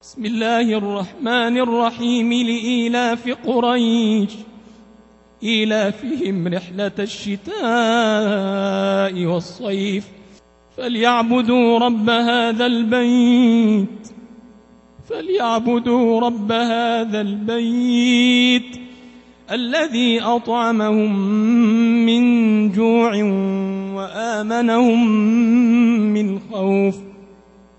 بسم الله الرحمن الرحيم. لإيلاف قريش إيلافهم رحلة الشتاء والصيف فليعبدوا رب هذا البيت الذي أطعمهم من جوع وآمنهم من خوف.